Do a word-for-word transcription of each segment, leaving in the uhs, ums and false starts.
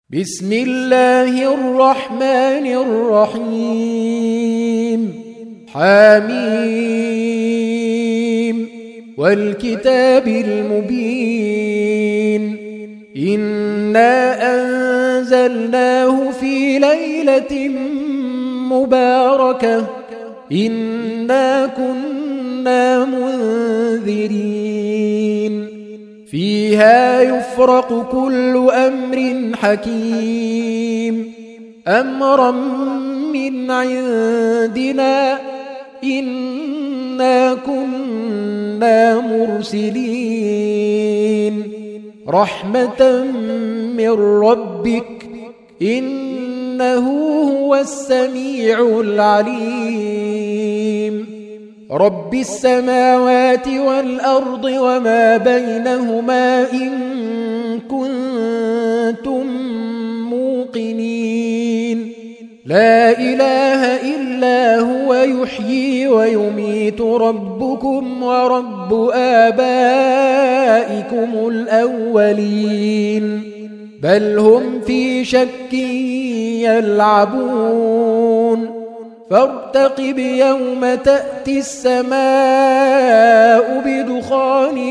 بسم الله الرحمن الرحيم حميم والكتاب المبين إنا أنزلناه في ليلة مباركة إنا كنا منذرين فيها يفرق كل أمر حكيم أمرا من عندنا إنا كنا مرسلين رحمة من ربك إنه هو السميع العليم رب السماوات والأرض وما بينهما إن كنتم موقنين لا إله إلا هو يحيي ويميت ربكم ورب آبائكم الأولين بل هم في شك يلعبون فارتقب يوم تأتي السماء بدخان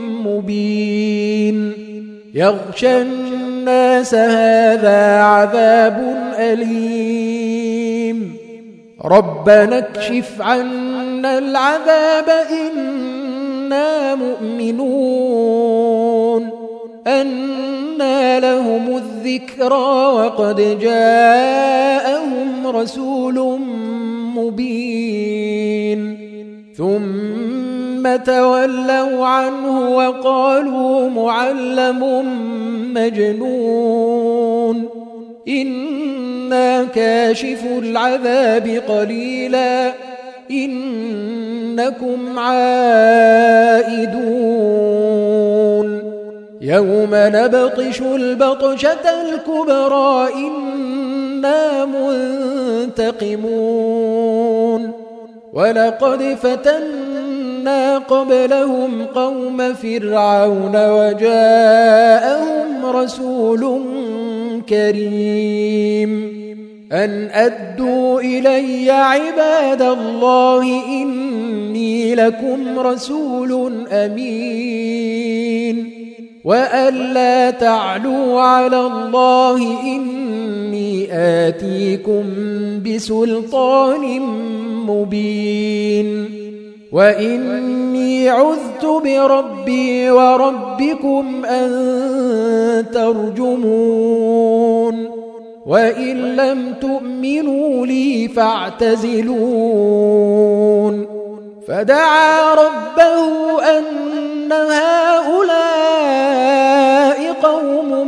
مبين يغشى الناس هذا عذاب أليم ربنا اكشف عنا العذاب إنا مؤمنون أنى لهم الذكرى وقد جاءهم رسول مبين ثم تولوا عنه وقالوا معلم مجنون إنا كاشف العذاب قليلا إنكم عائدون يوم نبطش البطشة الكبرى إنا منتقمون ولقد فتنا قبلهم قوم فرعون وجاءهم رسول كريم أن أدوا إلي عباد الله إني لكم رسول أمين وأن لا تعلوا على الله إني آتيكم بسلطان مبين وإني عذت بربي وربكم أن ترجمون وإن لم تؤمنوا لي فاعتزلون فدعا ربه أن هؤلاء قوم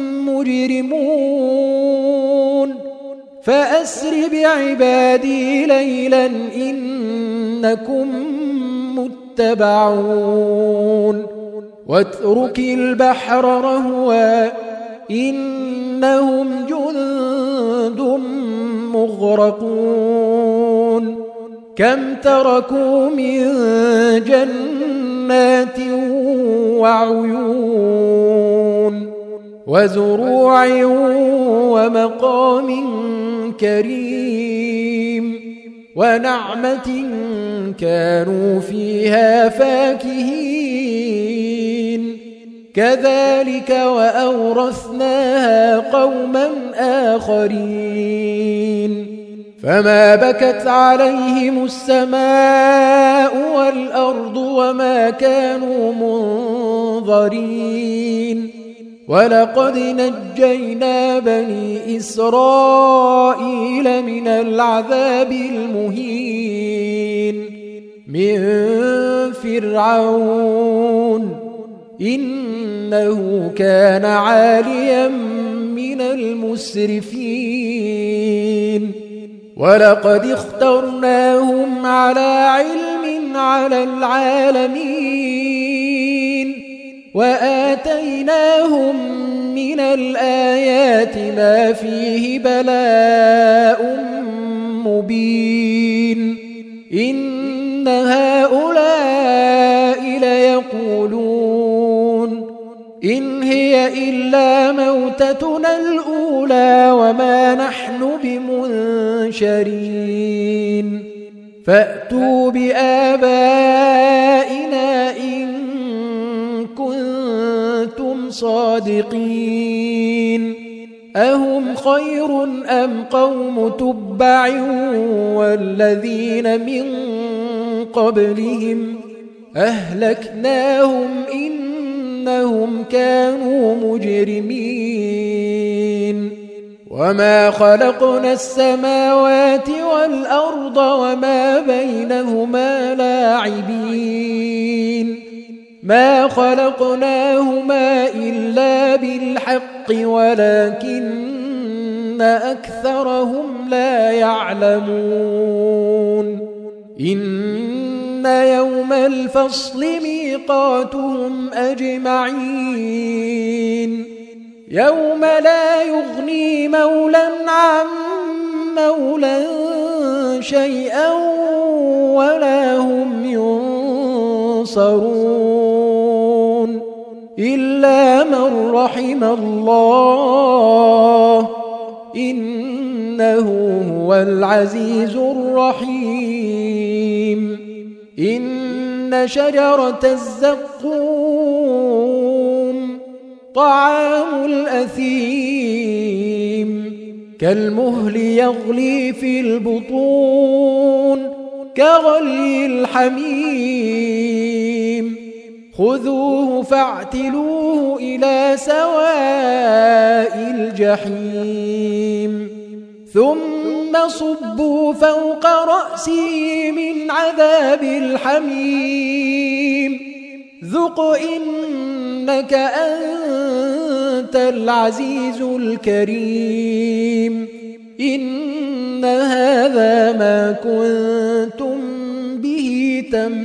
مجرمون فأسر بعبادي ليلا إنكم متبعون واترك البحر رهوا إنهم جند مغرقون كم تركوا من جنات وعيون وزروع ومقام كريم ونعمة كانوا فيها فاكهين كذلك وأورثناها قوما آخرين فما بكت عليهم السماء والأرض وما كانوا منظرين ولقد نجينا بني إسرائيل من العذاب المهين من فرعون إنه كان عاليا من المسرفين ولقد اخترناهم على علم على العالمين وآتيناهم من الآيات ما فيه بلاء مبين إن هؤلاء ليقولون إن هي إلا موت موتتنا الأولى وما نحن بمنشرين فأتوا بآبائنا إن كنتم صادقين أهم خير أم قوم تبع والذين من قبلهم أهلكناهم إنهم كانوا مجرمين وما خلقنا السماوات والأرض وما بينهما لاعبين ما خلقناهما إلا بالحق ولكن أكثرهم لا يعلمون إن يوم الفصل ميقاتهم أجمعين يوم لا يغني مولا عن مولا شيئا ولا هم ينصرون إلا من رحم الله إنه هو العزيز الرحيم إن شجرة الزقوم طعام الأثيم كالمهل يغلي في البطون كغلي الحميم خذوه فاعتلوه إلى سواء الجحيم ثم صبوا فوق رأسه من عذاب الحميم ذق إنك أنت العزيز الكريم إن هذا ما كنتم به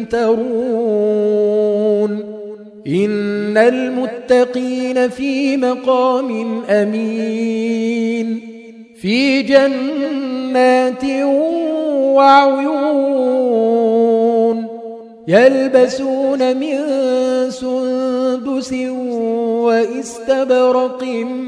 تمترون إن المتقين في مقام أمين في جنات وعيون يلبسون من سندس واستبرق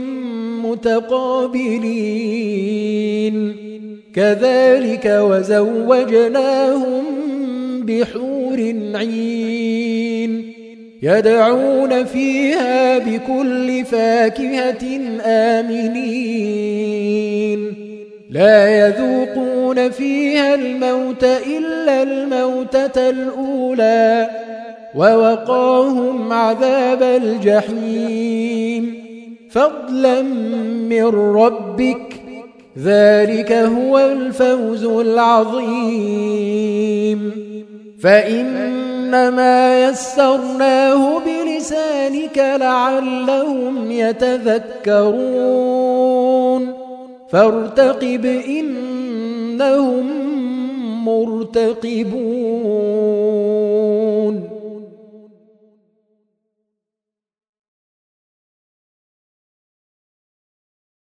متقابلين كذلك وزوجناهم بحور عين يدعون فيها بكل فاكهة آمنين لا يذوقون فيها الموت إلا الموتة الأولى ووقاهم عذاب الجحيم فضلا من ربك ذلك هو الفوز العظيم فإنما يسرناه بلسانك لعلهم يتذكرون فارتقب إنهم مرتقبون